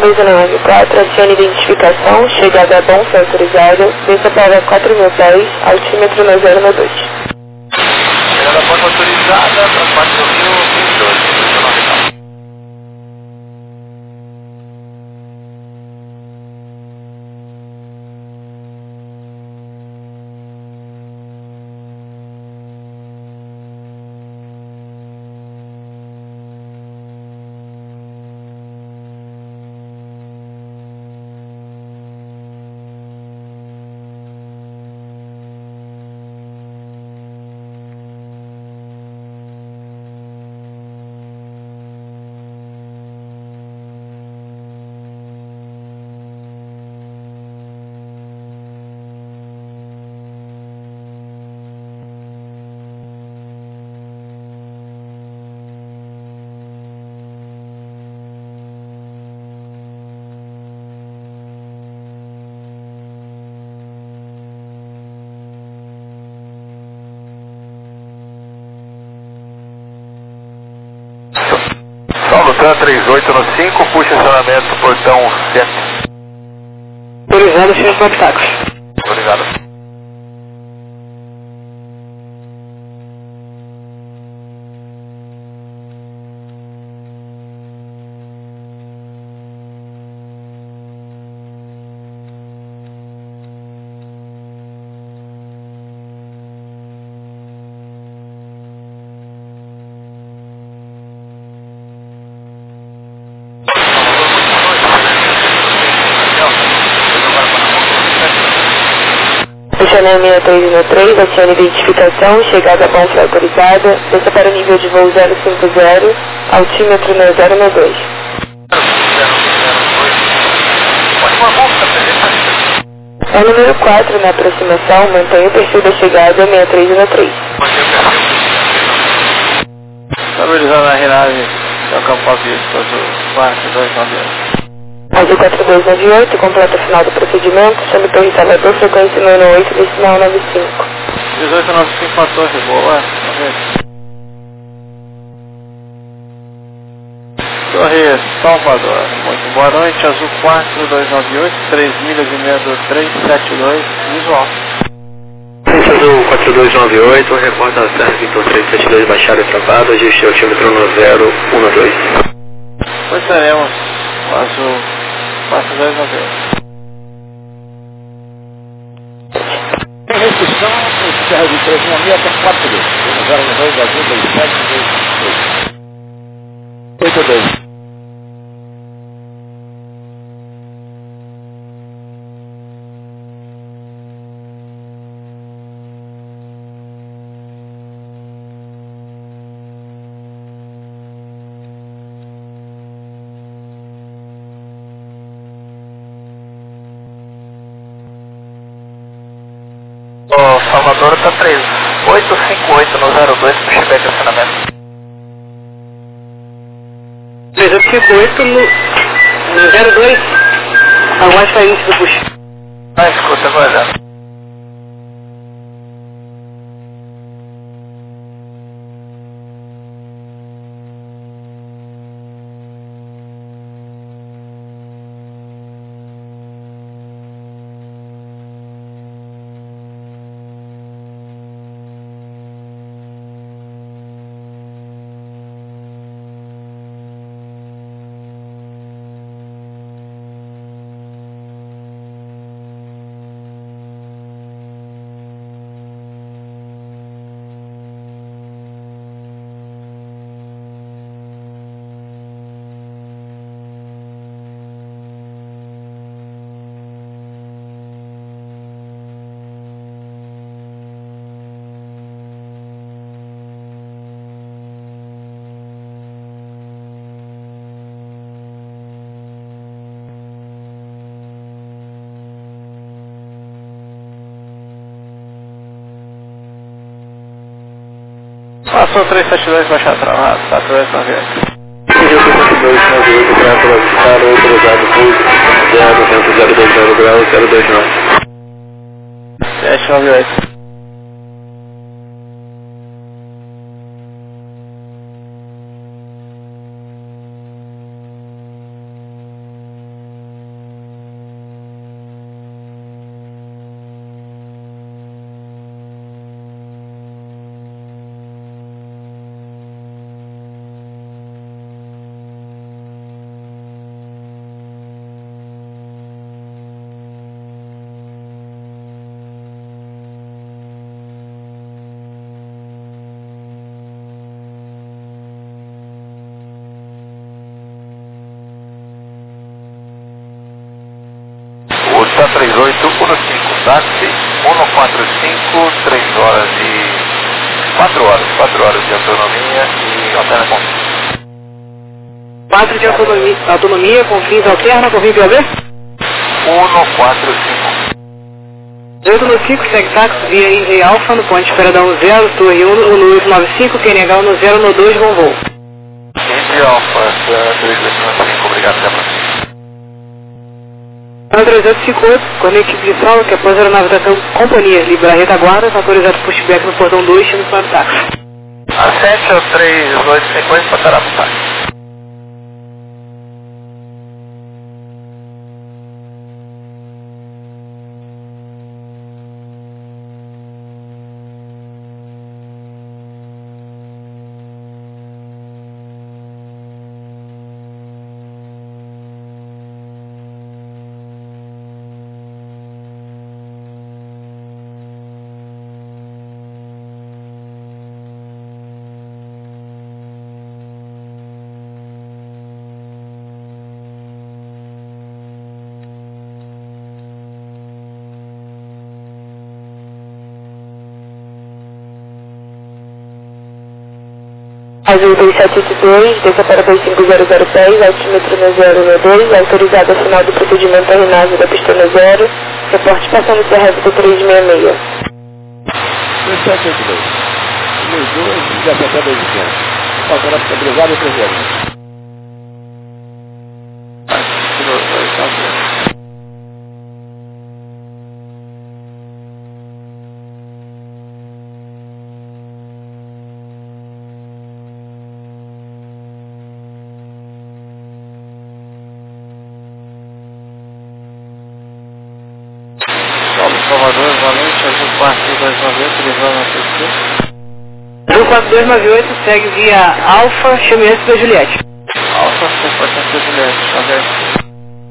42094, adicione identificação, chegada a bom, foi autorizada, desça para 4.000 pés, altímetro no 092. Chegada a ponta autorizada para 4.012. Salutando 38 no 5, puxa acionamento, portão 7. Autorizado, senhor obstáculos. Obrigado. Funcionamento 6313, adicione identificação, chegada a bom, foi autorizada, desça para o nível de voo 050, altímetro no 092. É o número 4 na aproximação, mantenha o perfil da chegada 6313. Estabilizando a aeronave, é o campo Paulista do 4298. Azul 4298, completa o final do procedimento, chame Torre Salvador, frequência 98, decimal 95. 1895 para Torre, boa. Torre Salvador, muito boa noite, Azul 4298, 3 milhas e meia do 372, visual. Azul 4298, reporta a Serra Vitor 372, baixada e travada, ajuste o altímetro no 012. Pois teremos Azul 4298. Em restrição, o Serra de 366 4 012 Azul 2782. O Salvador está 3858 no 02 para chegar de acionamento. 3858 no 02, aguarde para início do push. Escuta, aguardando. Passou 372, baixar travado, 4298. Pediu 37298 para solicitar autorizado pouso 020 graus 029. 798. táxi 145, 3 horas e... 4 horas de autonomia e alterna com 4 de autonomia com fins alterna com fim POV? 145. 895, segue táxi via Indy Alpha no ponte Esperadão 0, Torre 1, no 895, QNH no 0, no 2, bom voo. Indy Alpha, 3895, obrigado, até a próxima. 3858, com a equipe de sala que após a aeronave da companhia libera a retaguarda, está autorizado pushback no portão 2, chame para o táxi. Acesse o 3850 para a táxi. Azul 2782, desça para 25010, altímetro no 092, autorizado a final do procedimento terminado da pista no 0, reporte passando o CRF do 366. 2782, 2002, 17 passando a estabilizada e preserva. Salvador, Valente, Azul 4298, Lisboa, Massachusetts. Azul 4298, segue via Alfa, chame antes da Juliette. Alfa, 100% da Juliette, aberto.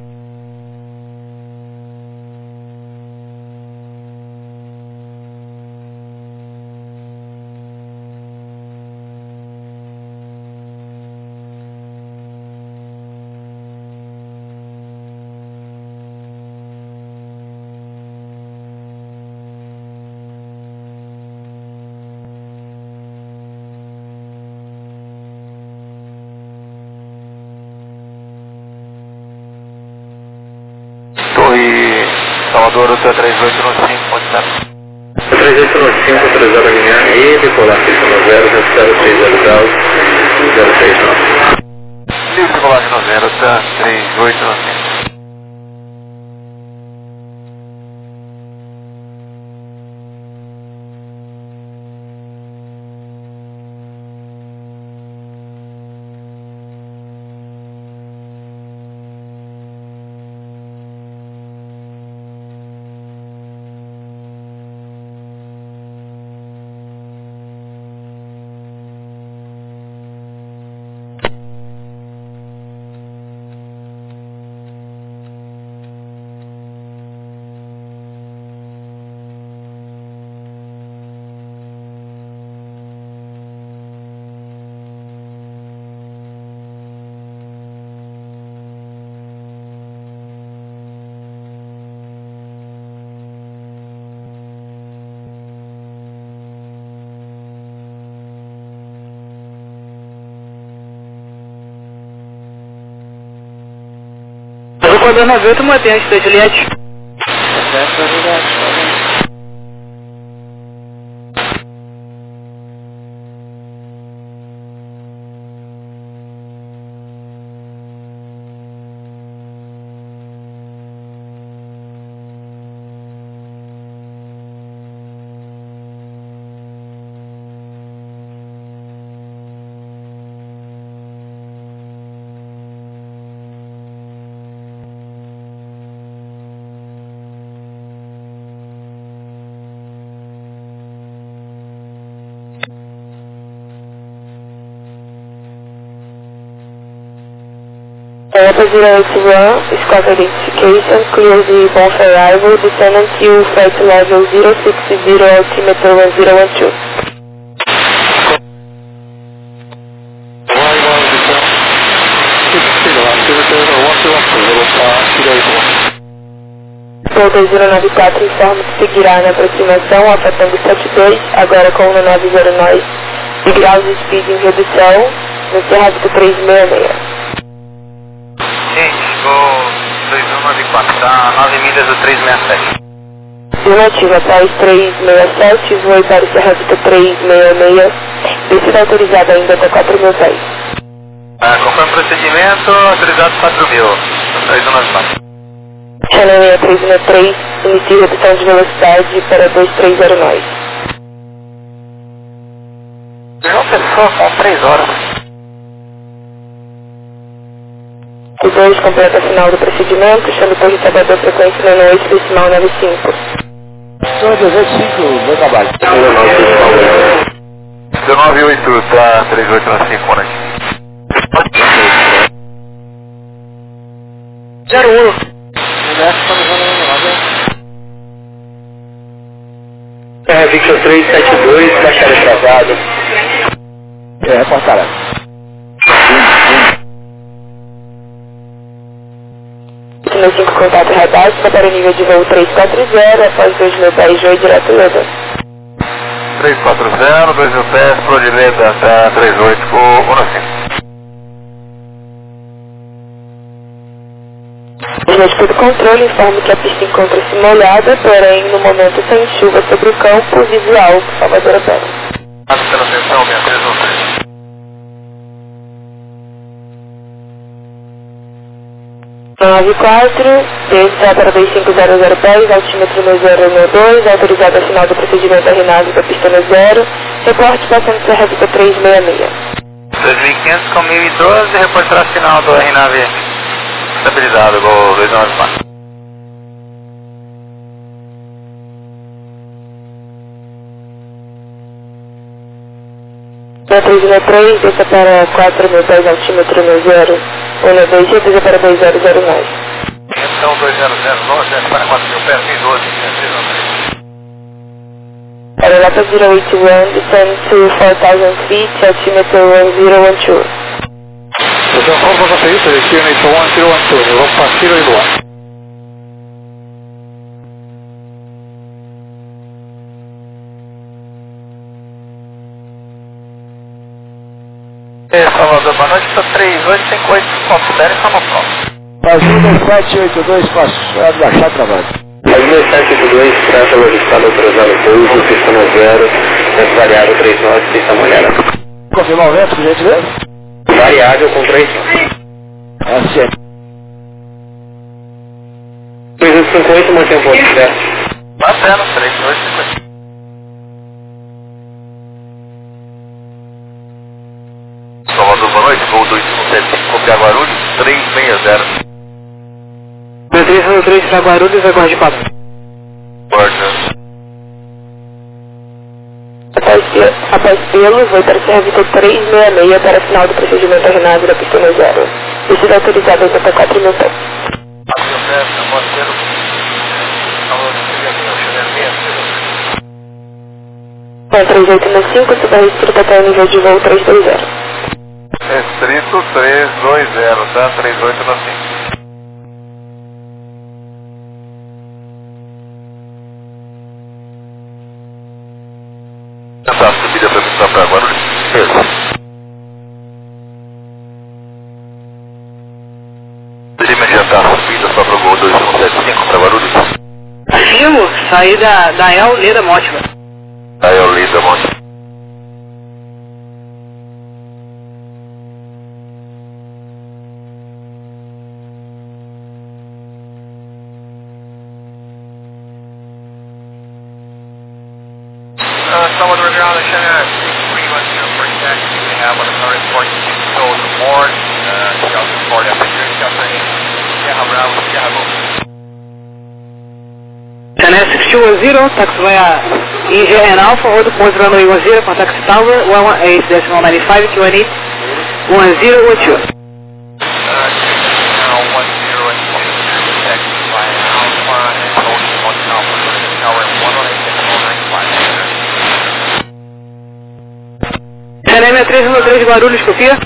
Salvador, o 3895, pode estar. 3895, autorizado a linha e decolar pista no 0, 0300 graus, 039. Livre decolagem no 0, 3895. Azul 4298, mantém antes da Juliette. Acesse a Juliette, valente. Delta 081, Squawk Identification, clear the bomb for arrival, descendant to flight level 060, altimeter 1012. Voo 2094 informa que seguirá na aproximação a Patango 72, agora com 190 de graus de speed em redução, no Cerrado 366. Gente, voo 2194, tá 9 milhas do 367. Afirmativa, após 367, voe para o Cerrado 366, descida autorizada ainda até 4.000 pés. Conforme procedimento, autorizado 4.000, 2194. Channel 6363, inicie redução de velocidade para 2309. João Pessoa, são 3 horas. O 2 completa final do procedimento, chame Torre Salvador, frequência 98, decimal 95. São 185, meu trabalho. 198, tá 3895, né? 01. Victor 372, baixada travado. Reportará. No 5 contato radar, para o nível de voo 340, após 2.000 pés, Joe direto Leda. 340, 2.000 pés, pro direita, tá 38 com 15. Médico do controle informa que a pista encontra-se molhada, porém no momento sem chuva sobre o campo, visual, Salvador Opera. Pela atenção, minha 313. Nove 4, desça para 2500 pés, altímetro no 012, autorizado a final do procedimento RNAV da pista no 0, reporte passando Serra Vita 366. 2500 com 1012, reportará final do RNAV. Estabilizado, gol 294. Na 363, desça para 4.000 pés, altímetro no 0, 12, reduza para 2009. Então 2009, desce para 4.000 pés, 1012, 313. Aeronauta 081, descend to 4,000 feet, altímetro 1012. Então, vamos fazer isso, destino is 1012, Europa Kilo Iluan. Salvador, boa noite, está 3858, considere só no pronto. Brasil 2782, passado baixar trabalho. Brasil 2782, trata o estado autorizado pouso, pista no 0, vento variável 39, pista molhada. Confirmar o vento, por gentileza? Variável com 3. Assim. 3858, mantém o ponto certo. Batendo, 3858. Salvador, boa noite, voo 2175, copiar Guarulhos, 360. 313 para Guarulhos, aguarde 4. Porta. Após pelo, vou para Serra Vita 366 para final do procedimento RNAV da pista no 0. Descida autorizada até 4.000 pés. 4.000 pés, após pelo. Com 3895, suba restrito até o nível de voo 320. Restrito 320, tá? 3895. Essa subida para mim para Guarulhos? Ele me adiantar a subida só para o gol 2175 para Guarulhos? Afirmo, saí da El Leda Mótima. Aí eu li da monte. Salvador Ground, China 6310 for taxi. We have on the current report to the board, Delta Sport Passenger, Delta Sierra Bravo, Sierra Golf. China 6210, taxiway EGN Alpha, hold point runway 10, contact tower 118.95, QNE 1012. China 313 Guarulhos, copia?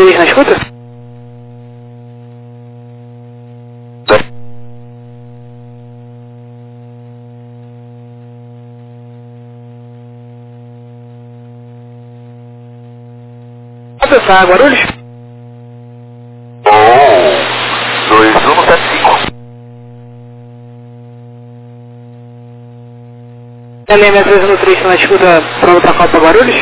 3 na escuta? Atenção, Guarulhos? 2175. A 663 no 3 na escuta, pronto pra Copa Guarulhos?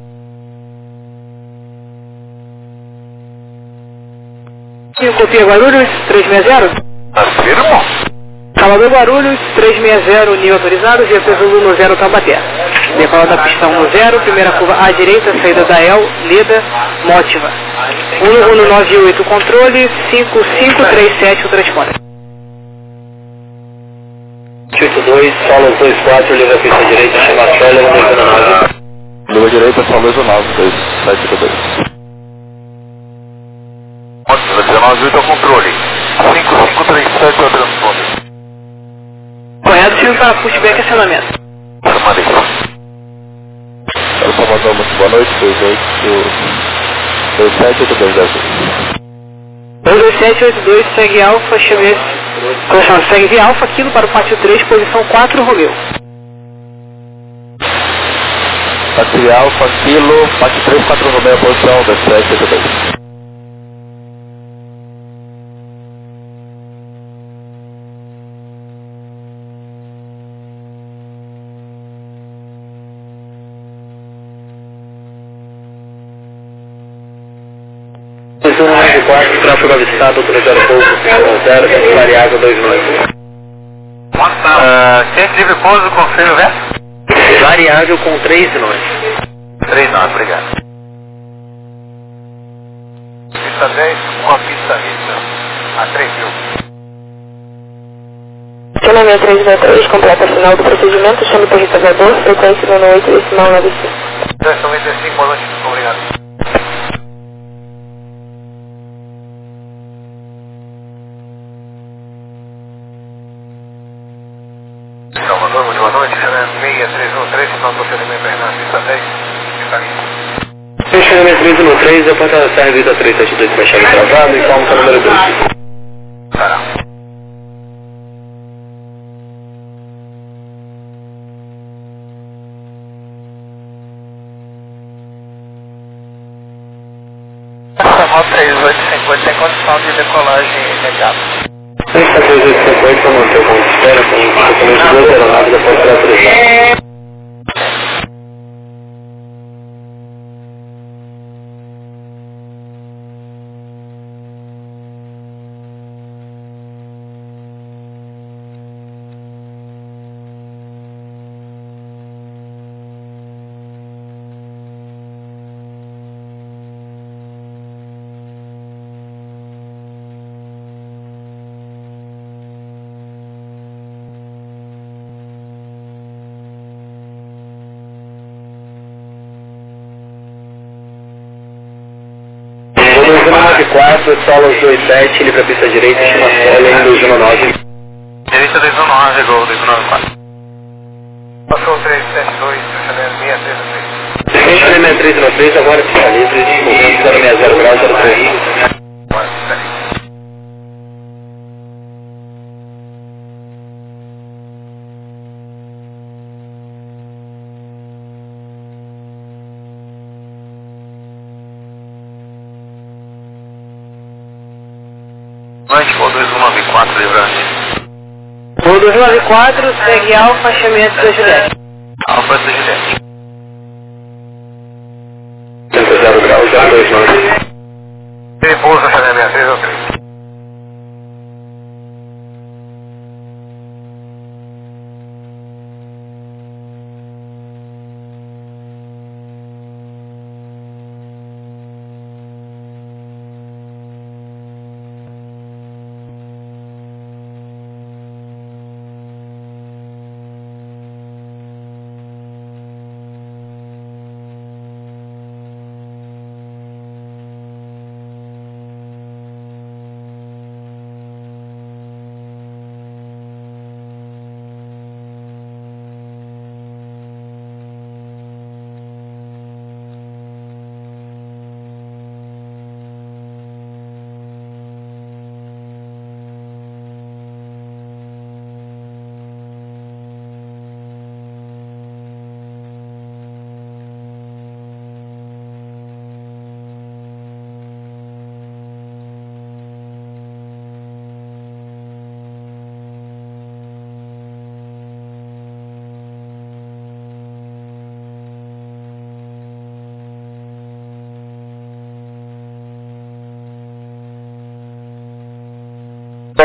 Copia Guarulhos, 360. Afirmo. Salvador Guarulhos, 360, nível autorizado, GP Zulu no 0, Taubaté. Decola da pista 1 no 0, primeira curva à direita, saída da El, Leda, Mótiva. 1198 controle, 5537 o transponder. 82, solo 24, liga a pista direita, chama a Célia, 219. Liga direita, São Luís 9, 2752. Ótimo, 19 ao controle. 5537 ao transponder. Correto, tiro para pushback e acionamento. Permaneça. Salvador, muito boa noite, 2782. 22782, segue Alfa, segue via Alfa, Kilo para o pátio 3, posição 4, Romeu. Táxi Alfa, Kilo, pátio 3, 4 Romeo, posição 2782. Posição 94, tráfego avistado, autorizado pouco, 0, variável 29. Quem livre pouso, confirma o verso? Variável com 3 nós. 3 nós, obrigado. Pista 10 com a pista lista a 3.000. Chama 6363, completa final do procedimento, chame por reservador, frequência 98, decimal 95. 95, boa noite, obrigado. Salvador, muito boa noite, 6313, final do procedimento aí na pista 10, pista lista. Fechamento 313, a porta da servida 372 com a chave travada, informa o número 2. Será. Essa 3850 tem condição de decolagem imediata. 3850 manter o ponto de espera com documentos 2 aeronaves da Força da Autorizada. Solo 27, livre a pista direita, chama Célia, 219. Direita 219, gol 294. Passou 372, chanel 633. Chanel 693, agora pista livre, movimento 060 graus, 03. Noite, voo 2194, livrante. Voo 294, segue Alfa, chamamento da Juliette. Alfa da Juliette. 0 graus, 029. Repouso, chanel 6303.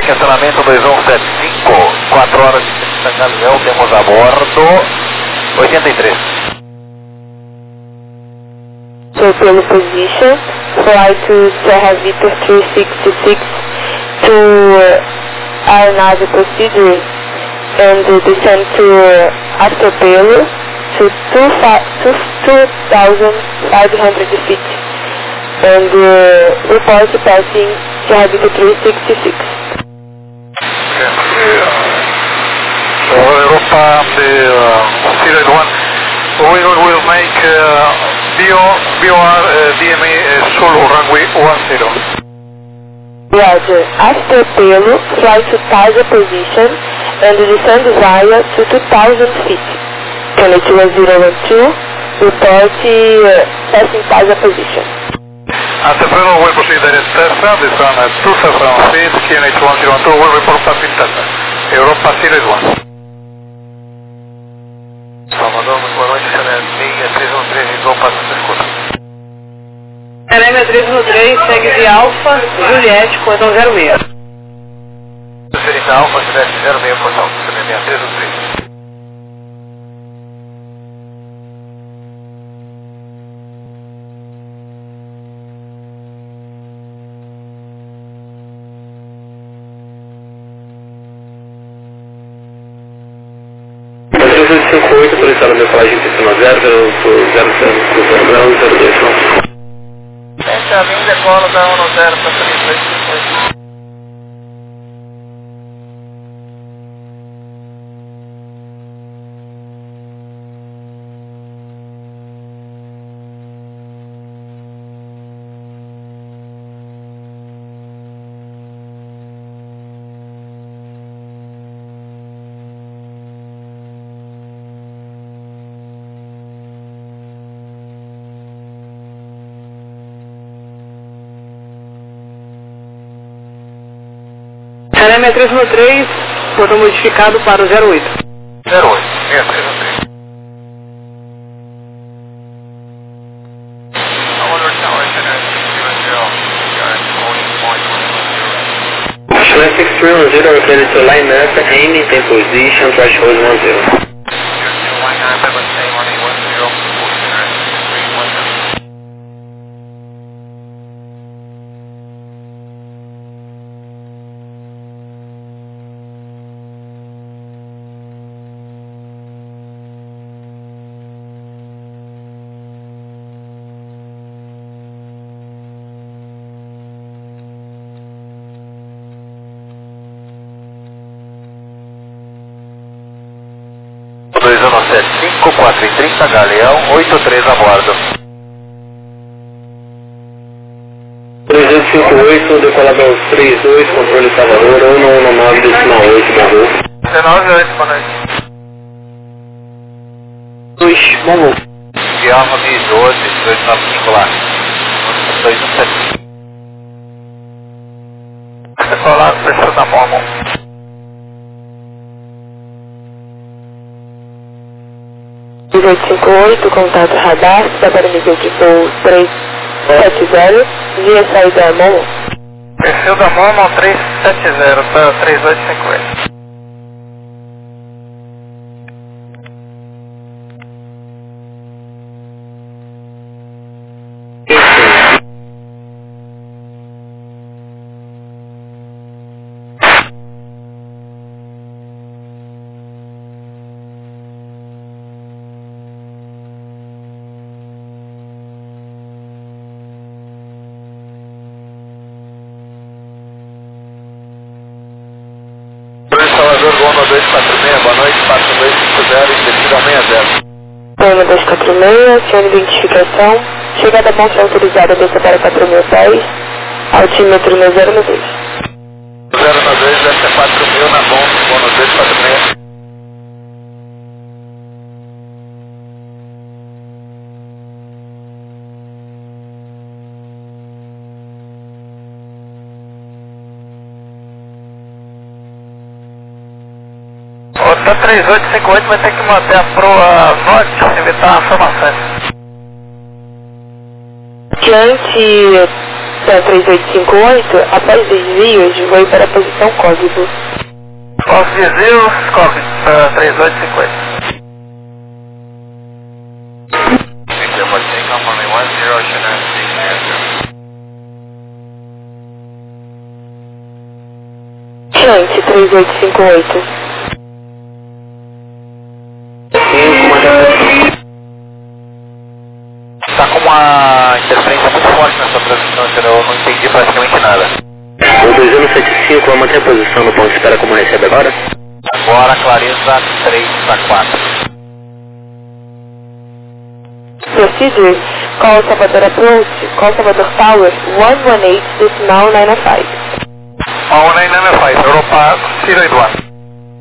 cancelamento 2175, 4 horas de pista Galeão, temos a bordo 83. So pelo position, fly to Serra Vitor 366 to aeronave procedure and descend to Astropelo to 2,500 feet and report passing Serra Vitor 366. So Europa, the Series 1, we will make BOR DMA Solo runway 10. Roger. After Pelo, fly to Taza position and descend via to 2,000 feet. Kennedy 1012, report passing Taza position. After Pelo, we'll proceed direct Tesla, descend at 2,000 feet, Kennedy 1012 will report passing Tesla. Europa Series 1. Salvador, muito boa noite, Chanel 6313, igual passo da escuta. Chanel 6313, segue via Alfa, Juliette, cordão 06. Transferência Alfa, Juliette 06, portal, Chanel 6313. Solicitando meu flagem pista 0, 0, 02. Essa é a linha decola da 10 para 328. Chanel 6313, cordão modificado para o 08. 08, 6313. Chanel 6310, ready to line up, aiming in position, threshold 10. Cinco, 4 e 30, Galeão, 83 a bordo. 358, decolado 32, controle Salvador, 119, decimal 8, Babu. 19, 8, boa noite. 2, Mongo. Guilherme 12, 295 lá. 217. Decolado, pressão da Mormon. 1858, contato radar, está para nível de voo 370, via saída Momo. Perfil da Mormon 370 para 3850. Goma 246, boa noite, 4250, investida 60. Goma 246, acione identificação, chegada ponte autorizada, desça para 4.000 pés, altímetro no 092. 092, desce 4.000 na ponte, Goma 246. Outra 3858 vai ter que manter a proa norte, evitar formações. Diante Céu 3858, após desvios, voe para a posição código. Após desvios, código 3850. Gente, 3858. Está com uma interferência muito forte nessa transmissão, eu não entendi praticamente nada. O 2175 vai manter a posição no ponto de espera como recebe agora? Agora clareza 3 para 4. Procedure, call Salvador Approach, call Salvador Tower, 118.905. 1995, Europa, Zero and One.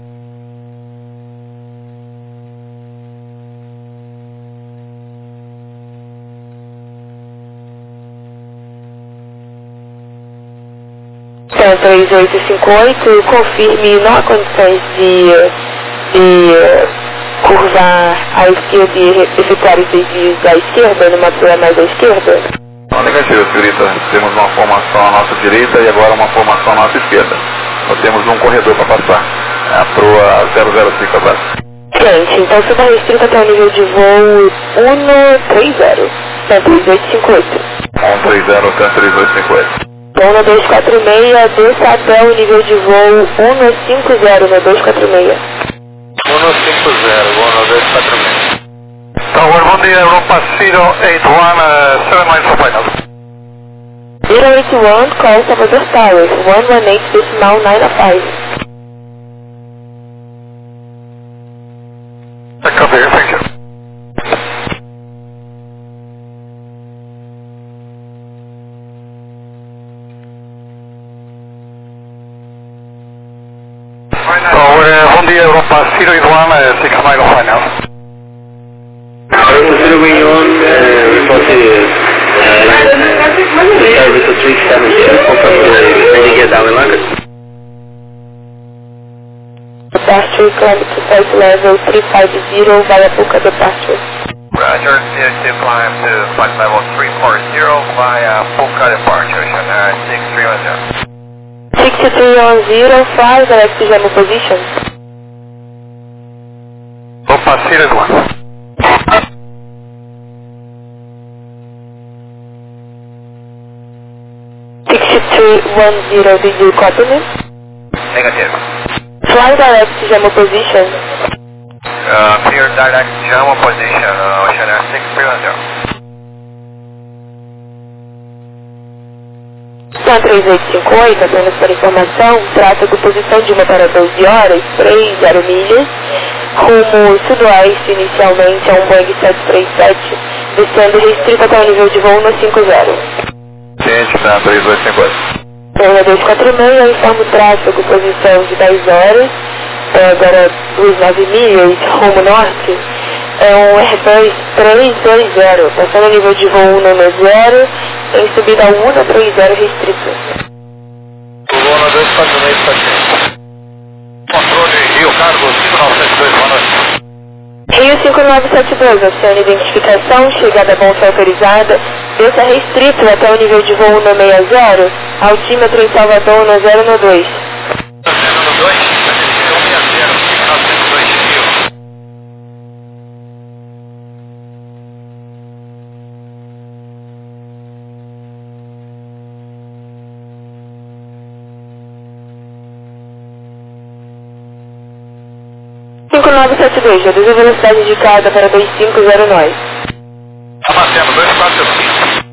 Céu 3858, confirme, não há condições de curvar à esquerda e efetuar os desvios à esquerda, numa proa mais à esquerda? Não, negativo, senhorita. Temos uma formação à nossa direita e agora uma formação à nossa esquerda. Nós temos um corredor para passar. É a proa 005 agora. Gente, então suba restrito até o nível de voo 130, 3858. 130 até 3850. Então, no 246, desça até o nível de voo 150 no 246. 150, voo no 246. Tower, bom dia, Europa, 081, 7 lines for final. 081, call Salvador Tower, 118.905. Copy, thank you. Tower, bom dia, Europa, 081, 6 miles of final. Europa 081, service of 372, confirm get down in London. Departure, climb to flight level 350 via Puka departure. Roger, CST climb to flight level 340 via Puka departure, Channel 6310. 6310, fly direct to Jamo position. Europa, 081. 6310, did you copy me? Negative. Fly direct to Jamo position. Clear direct Jamo position, Channel 6310. Na 3858, apenas para informação, trata-se posição de uma para 12 horas, 30 milhas, rumo sudoeste inicialmente a um Boeing 737, descendo restrito até o nível de voo no 50. Ciente, tá, 3850. Então, 246, informa o tráfego, posição de 10 horas, agora 9 milhas, rumo norte, é um Airbus 320, passando o nível de voo 190, em subida 130 restrito. Voo no 246, paciente. Controle Rio Cargo 5972, boa noite. Rio 5972, oceano identificação, chegada a bolsa autorizada, desça restrito até o nível de voo 160, altímetro em Salvador no 012. 012, 160, 5902 Rio. Reduz a velocidade indicada para 2509. Abatemos, 2405.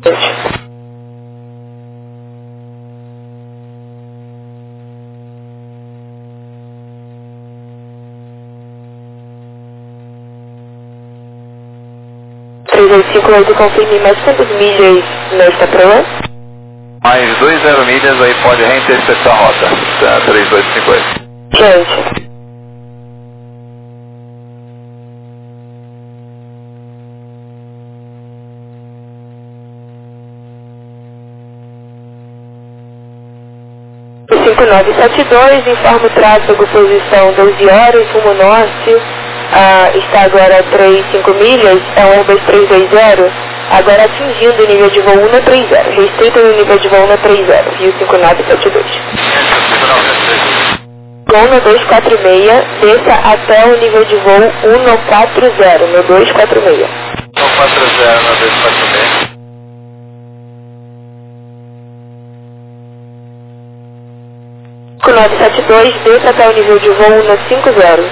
Confirme mais quantas milhas nesta proa? Mais 20 milhas, aí pode reinterceptar a rota. Tá, 3850. Gente. O 5972, informa o tráfego, posição 12 horas, rumo norte, está agora a 3,5 milhas, é um Airbus 320, agora atingindo o nível de voo 130, restrito no nível de voo 130, Rio 5972. Gol no 246, desça até o nível de voo 140, no 246. 140 no 246. Com 972, desça até o nível de voo 150.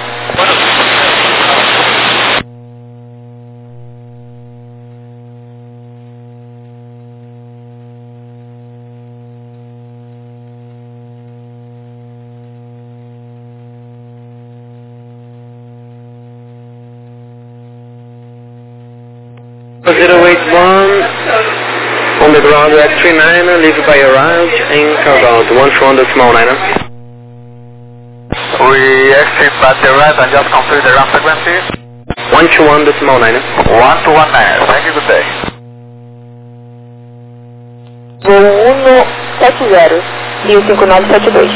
On the ground X39, leave by arrived in Carbound, 120 We exit at the right and just complete the ramp frequency. 121.9. 1219, thank you, good day. Voo 170, Rio 5972.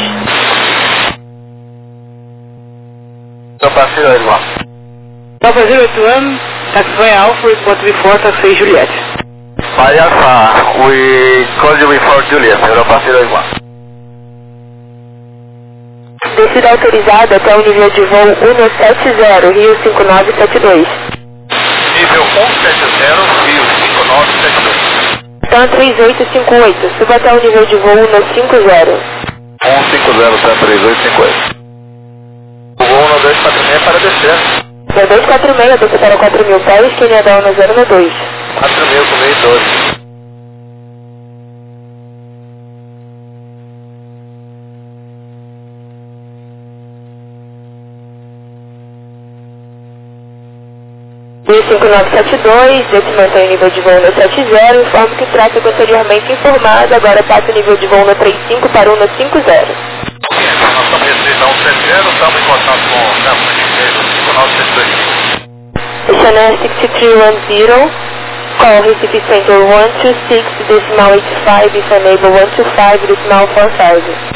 Nova 08 Nova 08 taxiway Alpha, report before taxiway Juliet. By Alpha, we called you before Juliet, Europa 08. Descida autorizada até o nível de voo 170, Rio 5972. Nível 170, Rio 5972. TAM 3858, suba até o nível de voo 150. 150, tá 3858. O voo no 246 para descer. No 246, desça para 4.000 pés, Canadá 1092. 4.000 com meio 12. Rio 5972, desse mantém o nível de voo no 70, informo que o tráfego anteriormente informado, agora passa o nível de voo no 35 para o no 50. Nós estamos restrito a 170, estamos em contato com o campo de 5972. Channel 6310, call Recife Center 126, decimal 85, if enable 125, decimal 4000.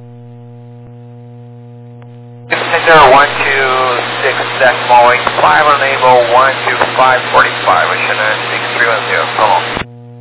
Center 126, decimal 85, enable 12545, Channel 6310, come on.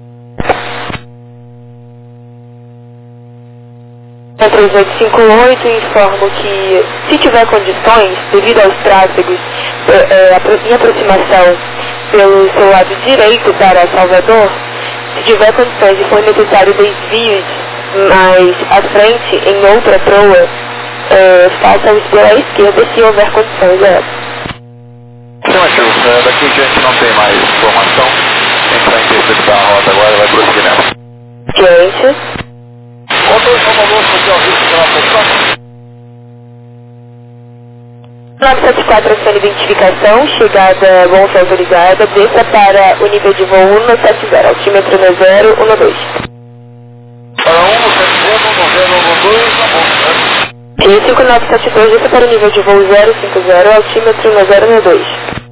3858, informo que, se tiver condições, devido aos tráfegos em aproximação pelo seu lado direito para Salvador, se tiver condições e for necessário desvios mais à frente em outra proa, faça-os pela esquerda se houver condições. Afirmativo, daqui em diante não tem mais informação. Quem está interceptar a rota agora vai prosseguir nela. Diante. Controle Salvador, social risco pela posição. 974 aciona identificação, chegada bolsa autorizada, desça para o nível de voo 170, altímetro no 012. Para 170, 190, 112, tá bom, né? Rio 5972, desça para o nível de voo 050, altímetro no 012.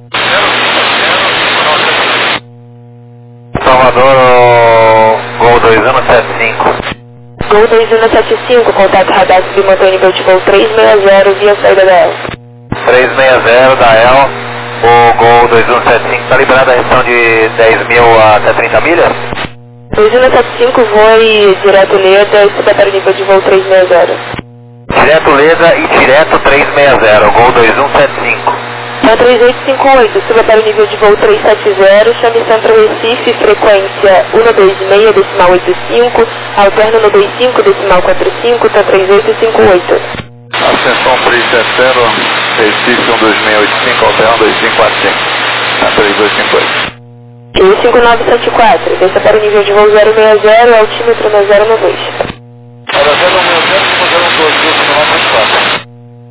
Salvador, Gol 2175. Gol 2175, contato radar submantém o nível de voo 360 via saída da EL. 360 da EL, o Gol 2175 está liberado a restrição de 10 mil até 30 milhas? 2175 voe direto Leda e suba para o nível de voo 360. Direto Leda e direto 360, Gol 2175. Na 3858, suba para o nível de voo 370, chame Centro Recife, frequência 126, decimal 85, alterno no 25, decimal 45, tá 3858. Ascensão 370, Recife 12685, alterno 2545, tá 3258. Rio 5974, desça para o nível de voo 060, altímetro no 092. Para 060, 012, 094.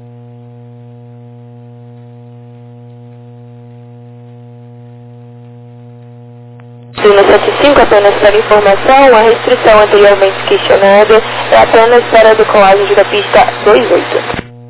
175, apenas para informação, a restrição anteriormente questionada é apenas para a decolagem da pista 28.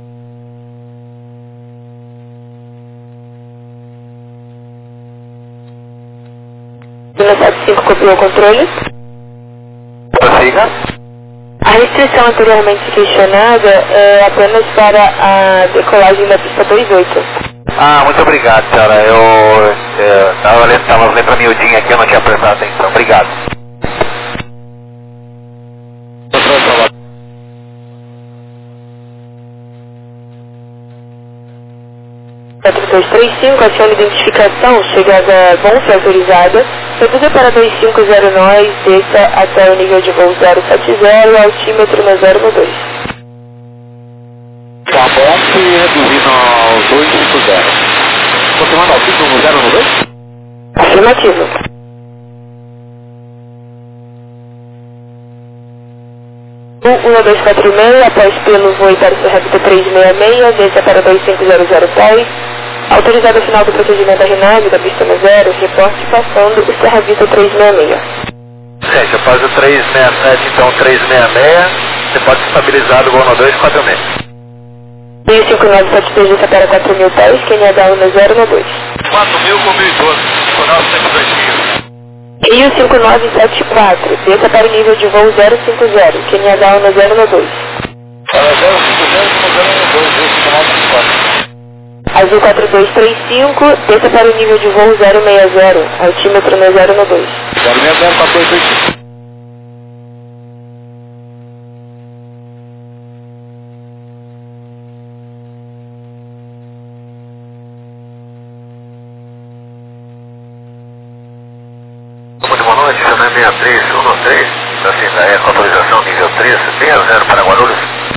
175 copiou o controle. Prossiga. A restrição anteriormente questionada é apenas para a decolagem da pista 28. Ah, muito obrigado, senhora. Eu tava lendo pra miudinha aqui, eu não tinha prestado atenção. Obrigado. 4235, acione identificação, chegada Bonfim autorizada, reduza para 2509, desça até o nível de voo 070, altímetro na 012. Tá bom, e reduzindo aos 250. Continuando ao título no 012? Afirmativo. O 1246, após pelo voo para o Serrapita 366, desça para 250 pés. Autorizado o final do procedimento da RNAV da pista 0, reporte passando o Serrapita 366. Gente, após o 367, então 366, você pode estabilizar o voo no 246. E o 5973 desça para 4.000 pés, QNH1 no 0 no 2. 4.000 com 1.012, final 102.000. Rio 5974, desça para o nível de voo 050, QNH1 no 0 no 2. Azul 4235, desça para o nível de voo 060, altímetro no 0 no 2. 060, 4235. Muito boa noite, seu nome é 6313, assim, da ECO autorização nível 3, 60 para Guarulhos.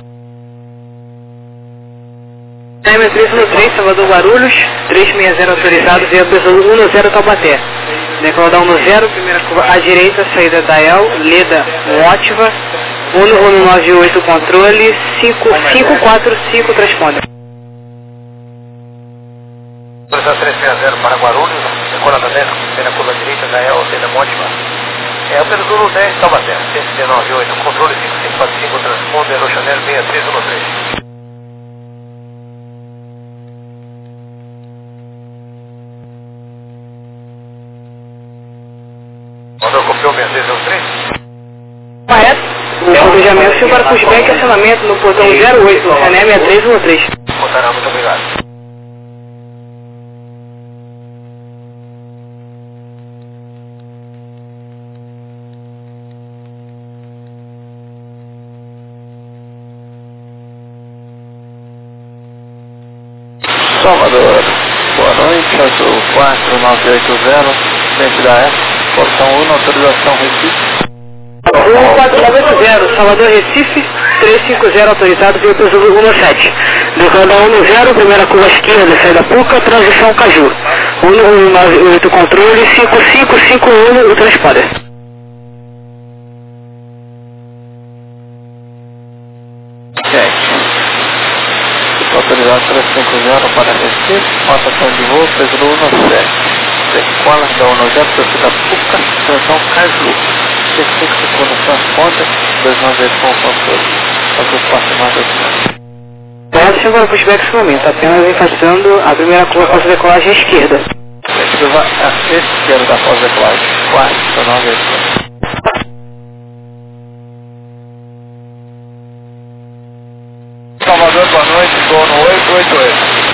M313, Salvador Guarulhos, 360 autorizado, via peso 10 Taubaté. Decolar 10, primeira curva à direita, saída da El, Leda, Mótiva, 198 controle, 5545 transponder. Autorização 360 para Guarulhos, decolar da 10, primeira curva à direita da El, Leda, Mótiva. É o peso 10 Taubaté, 198, controle 5545 transponder, Rochonel 6313. Mandou copiou minha 313? Correto. O alvejamento se para pushback e acionamento no portão 08, René 6313. Montarão, muito obrigado. Salvador, boa noite, azul 4980, frente da F, portão 1, autorização Recife. 1480, Salvador Recife, 350 autorizado via peso 17. Decolar 10, primeira curva esquerda, saída Puca, transição Caju. 198 controle, 5551 o transponder. Autorizado 350 para Recife, rotação de voo, peso 17. Decola da 10, torcida Puca, transição Caju. 65 segundos transponder, 290 com controle. Azul 4980. Pode ser para pushback esse momento, apenas enfatizando a primeira curva após a decolagem à esquerda. Curva à esquerda após a decolagem, 4980. Salvador, boa noite, estou no 888.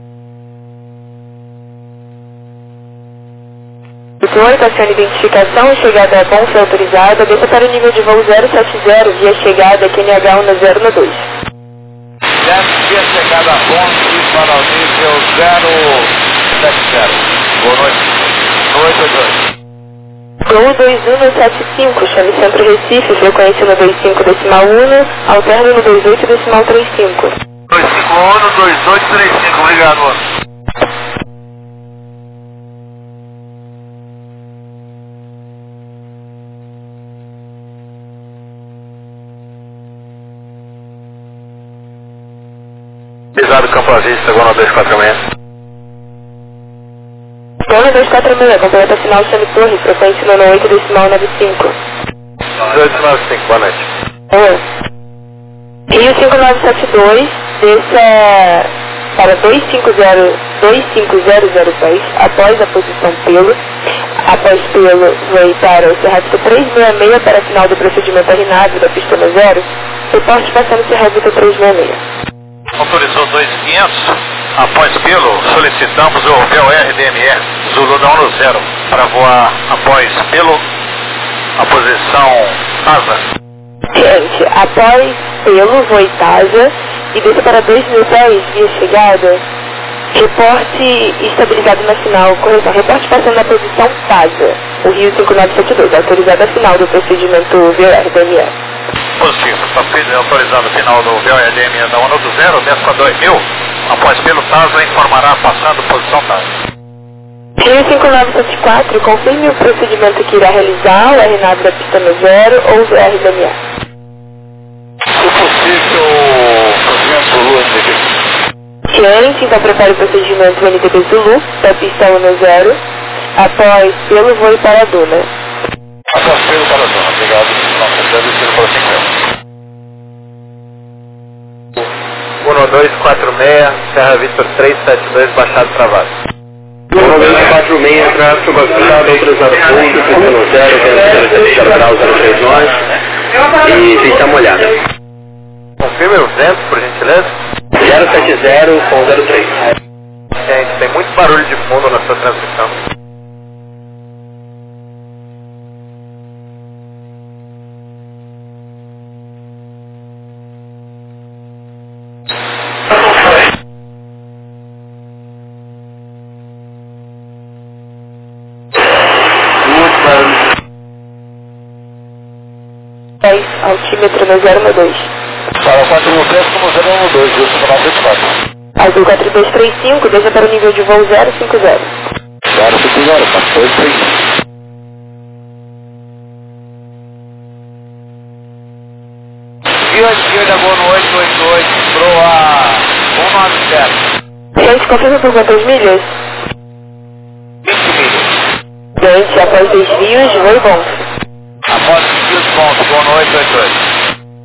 88, acione identificação, chegada Bonfim autorizada, desça para o nível de voo 070, via chegada QNH1 no 0 no 2. Via chegada a Bonfim para o nível 070. Boa noite, no 888. Gol 21175, chame Centro Recife, frequência no 25.1, alterno no 28.35. 251, 2835, obrigado, moço. Pesado Campo Avista, Gona 246. Gona 246, completa final Chame Torre, frequência no 8.95. 1895, boa noite. Rio 5972, desça para 25006, após a posição pelo. Após pelo, voe para o Serrapita 366 para final do procedimento RNAV da pista 0, reporte passando o Serrapita 366. Autorizou 2500, Após pelo, solicitamos o véu RDME Zulu da 10 para voar após pelo a posição asa. Gente, após pelo, voe TASA e desça para 2.000 pés via chegada. Reporte estabilizado na final, correção, reporte passando na posição TASA, o Rio 5972, autorizado a final do procedimento VOR-DME. Positivo, está autorizado a final do VOR-DME da 10, desce para 2.000, após pelo TASA informará passando posição TASA. Rio 5974, confirme o procedimento que irá realizar, o RNAV da pista no 0 ou o VOR-DME. Se possível, procedimento Zulu NDB. Ciente, então prepare o procedimento NDB Zulu da pista 10, após pelo voe para a Duna. Após pelo para a Duna, obrigado. Nossa, deve ser para 5 1246, Serra Vitor 372, baixado travado. 1246, tráfego avançado, autorizado fundo, pistão 0, vento 039 e pista molhada. Confirme o vento, por gentileza. 070 com 03. Gente, tem muito barulho de fundo na sua transmissão. Muito barulho. 10, altímetro no 012. Para 4.000 pés, como 012, Rio 5974. Azul 4235, deixa para o nível de voo 050. 050, 4235. Via esquerda, voo no 888, proa 197. Gente, confirma por quantas milhas? 20 milhas. Gente, após desvios, voe bom. Após 20 pontos, voo no 888.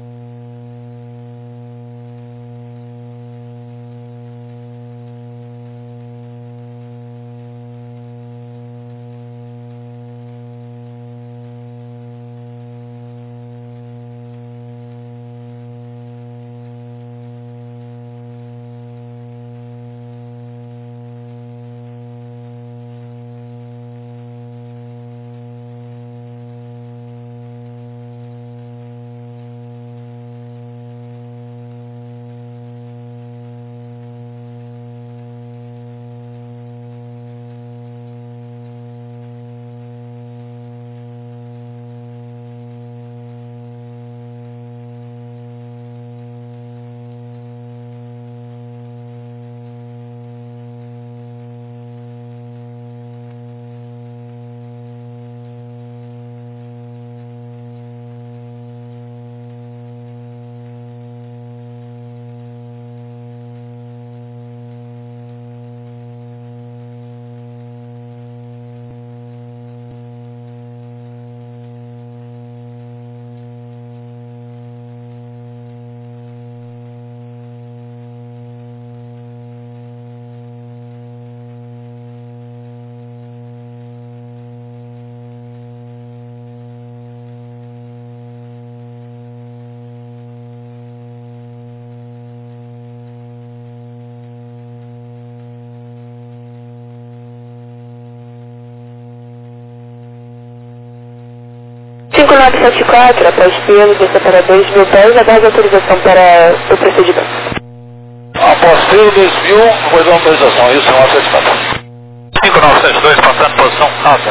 Cinco 5974, após pelo, desça para 2.000 pés, aguarde autorização para o procedimento. Após pelo 2000, vou dar autorização, Rio 5974. 5972, passando posição asa.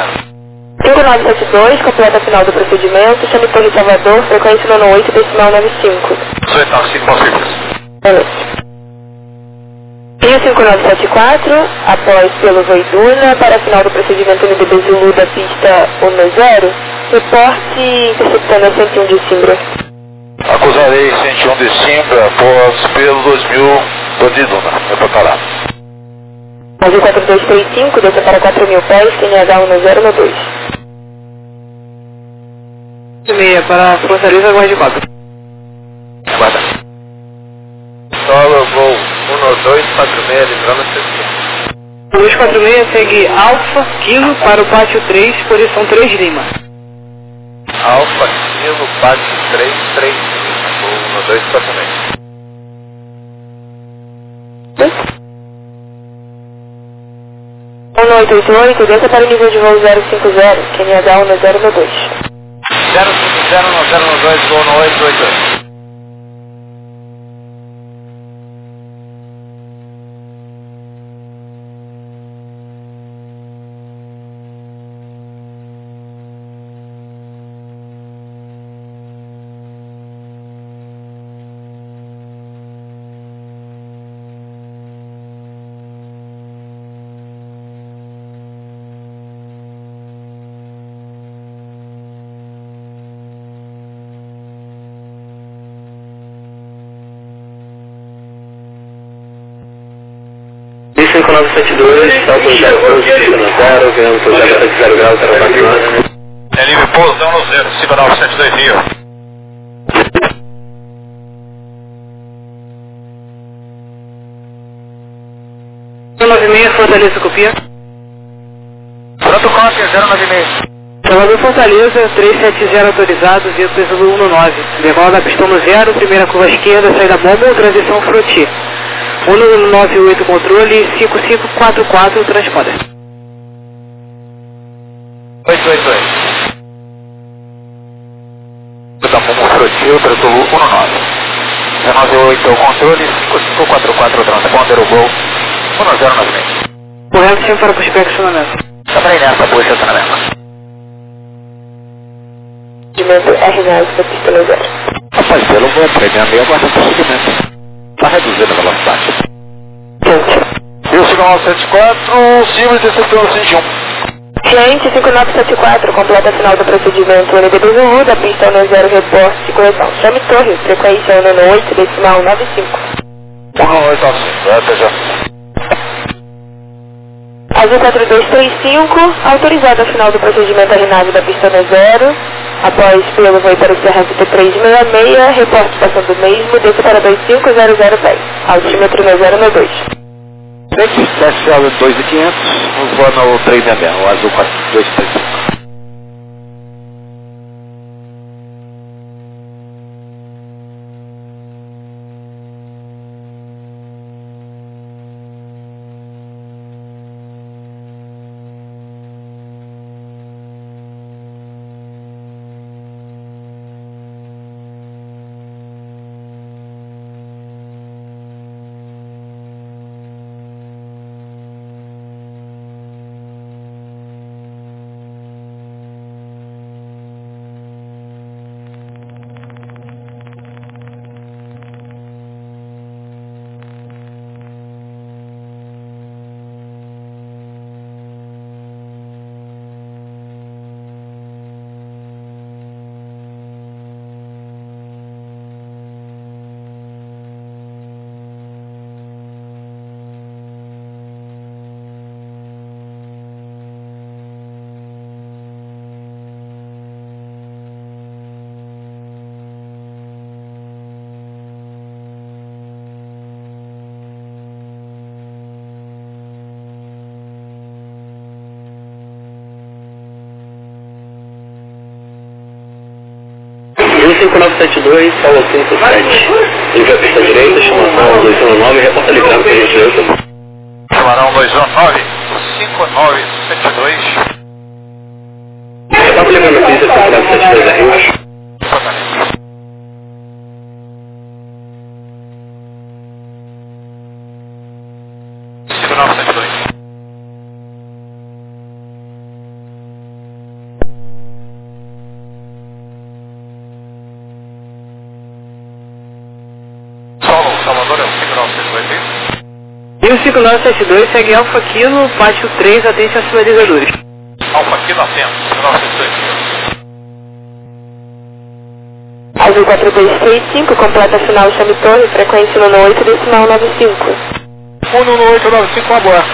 5972, completa a final do procedimento, chame Torre Salvador, frequência 98, decimal 95. 1895, bom serviço. Rio 5974, após pelo voe Duna, para a final do procedimento NDB Zulu da pista 10, reporte interceptando a 101 de Simbra. Acusarei 101 de Simbra após pelo 2000 de Duna, reportará. Azul 4235, desça para 4.000 pés, TNH 1012. 6 para Fortaleza, aguarde 4. Aguarda. Solo, voo 1246, livrando 246 segue Alfa, Kilo, para o pátio 3, posição 3 Lima. Alfa, Kilo, pátio 3, voo 1246. 1888, desça para o nível de voo 050, QNH 1092. 050 no 092, voo no 888. E 5972, salto 0, vendo projeto de 0 graus, 049. É livre pouso, no 0, 5972 Rio. 096, Fortaleza, copia. Pronto, cópia, 096. Salvador Fortaleza, 370 autorizados, via peso 19. Decola da pistão no 0, primeira curva esquerda, saída bomba, transição froti. 198 controle, 5544 transponder. 888. Da bomba froti, o trator 19. 198 controle, 5544 transponder, o voo 1096. Correto, sempre para prospeccionamento. Também nessa posicionamento. Segmento R9 da pista 0. Rapaz, pelo vou premiar meio agora para o segmento. Está reduzindo a velocidade. E o sinal 74, cima de 71. Gente, 5974, completa final do procedimento NDB Zulu da pista 10, reporte de correção. Chame Torre, frequência 198, decimal 95. 198, até já. Azul 4235, autorizado ao final do procedimento R9 da pista 0. Após pelo voo para o CRFT 366, reporte passando o mesmo, desça para 250010, altímetro 092. SL 2500, vou no 366, o azul 4235. E 5972, Paulo 57. Liga a pista direita, chamação 219, reporta livrado para a gente ver. Chamarão 219, 5972. Reporta livrado para a pista 5972 aí embaixo. Salvador é o 5972. E o 5972 segue Alfa Kilo, pátio 3, atende aos sinalizadores. Alfa Kilo atento, 5972. Azul 4235, completa final chame Torre, frequência 198, decimal 95. 19895, uma boa.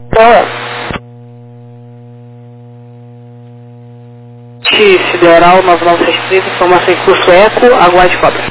Sideral 9963, informação em curso eco, aguarde cobra.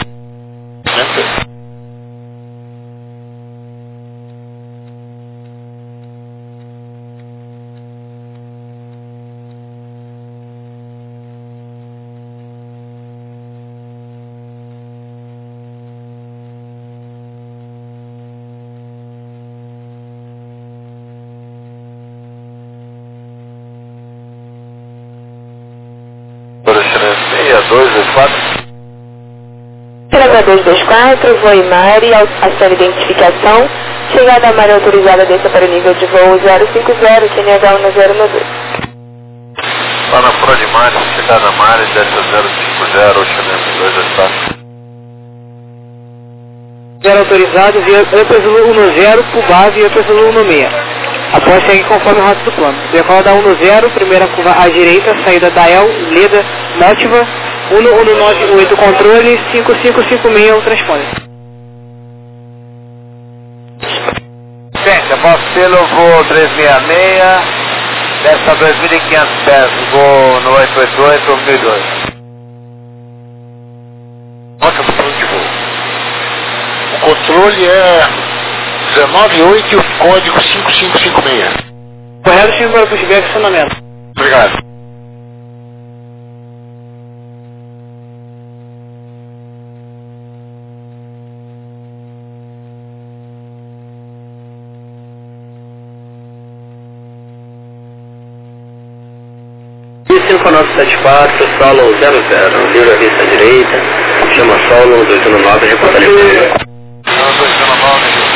Lima 224, voo Imari, ação identificação. Chegada a Mari autorizada, desça para o nível de voo 050, QNH 1092. Lá na Pro de Mari, chegada a Mari, desça 050, Chanel 2 espaço. 0 autorizado, via Ampla Zulu 10, Pubá, via Ampla Zulu 16. Após segue conforme a rota do plano. Decola da 10, primeira curva à direita, saída da El, Leda, Mótiva, 1198 controle, 5556 o transponder. Gente, após pelo voo 366, desce a 2.500 pés, voo no 888, 2002. Ótimo plano de voo. O controle é 198 e o código 5556. Correto, chega para o pushback estacionamento. Obrigado. E 5974, solo 00, vira vista direita, chama solo 219, reporta ali. 219.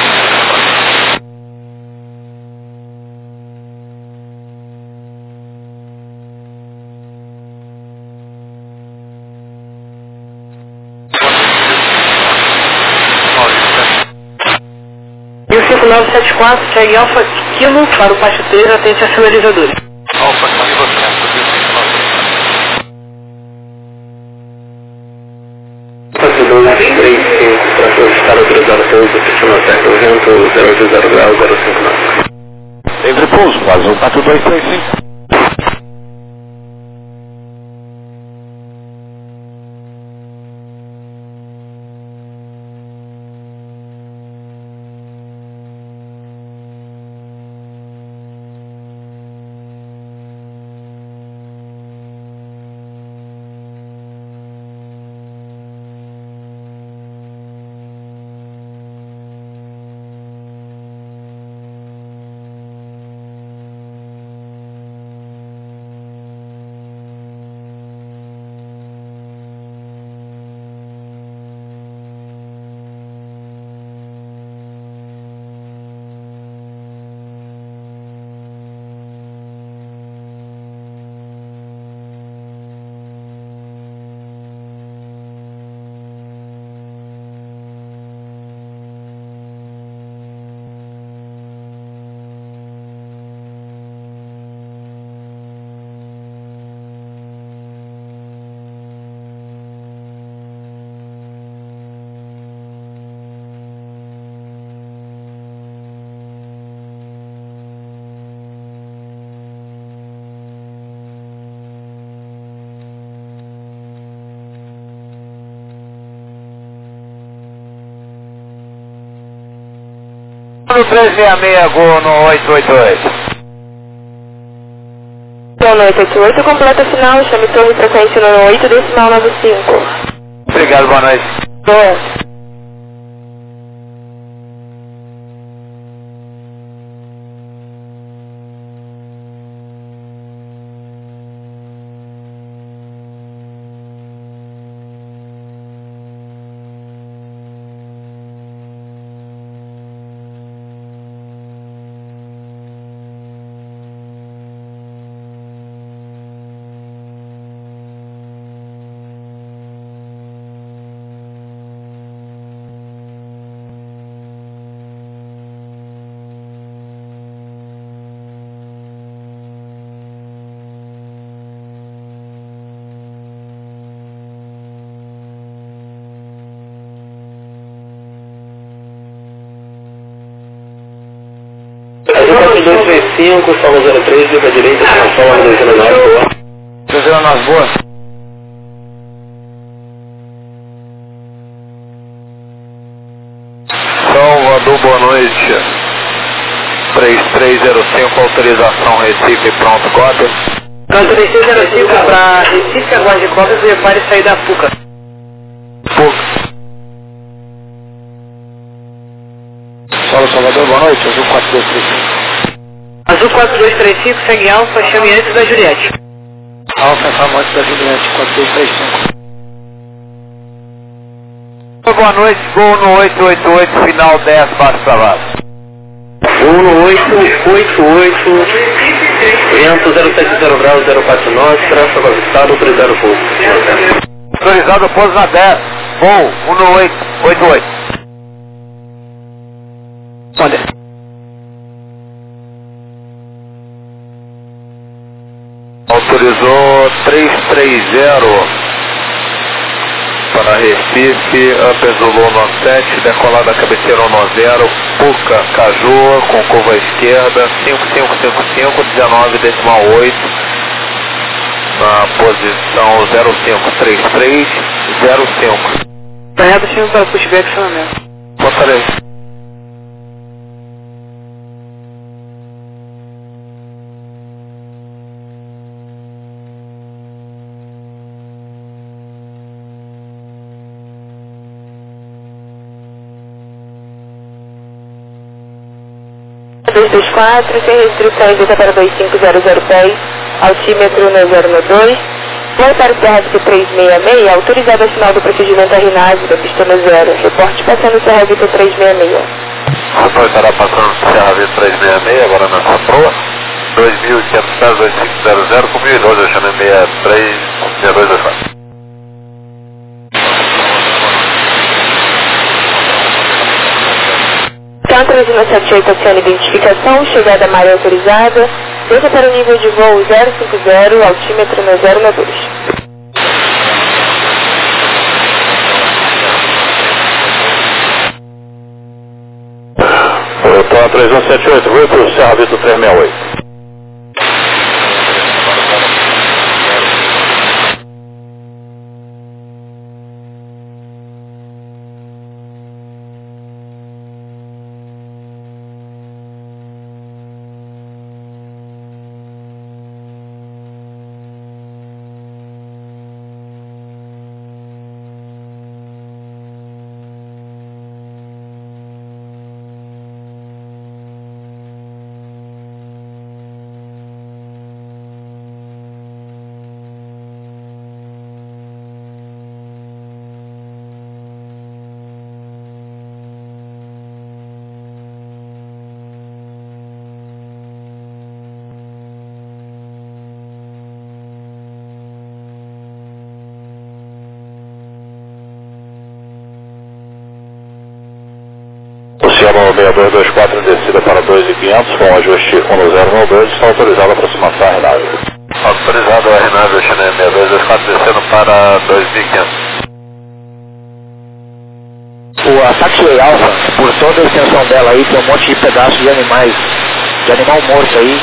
E o 5974 segue Alfa Kilo para o Pasto 3, atende a sinalizadores. Alfa Kilo 235, para solicitar autorizado pelo sistema certo, vento 080 grau 059. Livre pouso, vazou 4235. No 366, gol no 888. Então, no 888, completa final, chame torre frequência no 8, decimal 95. Obrigado, boa noite. Boa. Azul 4235, solo 03, vira direita, chama solo 219, boa. 219, boa. Salvador, boa noite. 3305, autorização Recife, pronto, cópia. Canto 3605 para Recife, aguarde cópias e prepare sair da PUCA. PUCA. Solo Salvador, boa noite, Azul 4235. Azul 4235, segue Alfa, chame antes da Juliette. Alfa, chama antes da Juliette, 4235. boa noite, voo no 888, final 10, baixo travado. Voo no 888, vento 070 graus, 04 nós, tráfego avistado, autorizado pouso. Autorizado pouso na 10, voo 1888. Olha. Autorizou 330 para Recife, Zulu 97, decolada da cabeceira 10, Puca, Caju, com curva à esquerda, 5555, 19,8, na posição 053305. Tá reto, chama para pushback acionamento. Fortaleza. sem restrições, está para 25000 pés, altímetro no 092. Voo para o CRVT 366, autorizado a final do procedimento RNAV da pista no 0. Reporte passando o CRVT 366. Rapaz, estará passando o CRVT 366, agora na sua proa. 2.500 pés, 2500, com 1.012, eu chamei 63, 6224. Cântara de 178 oceano identificação, chegada à área autorizada, desça para o nível de voo 050, altímetro no 092. Eu estou a 3178, vou para o CRVT 368. Oceano 6224 descida para 2.500 com ajuste 1092, está autorizado a aproximação à RNAV. Autorizado a RNAV, Oceano 6224 descendo para 2.500. A Taxiway Alpha, por toda a extensão dela aí, tem um monte de pedaços de animais, de animal morto aí,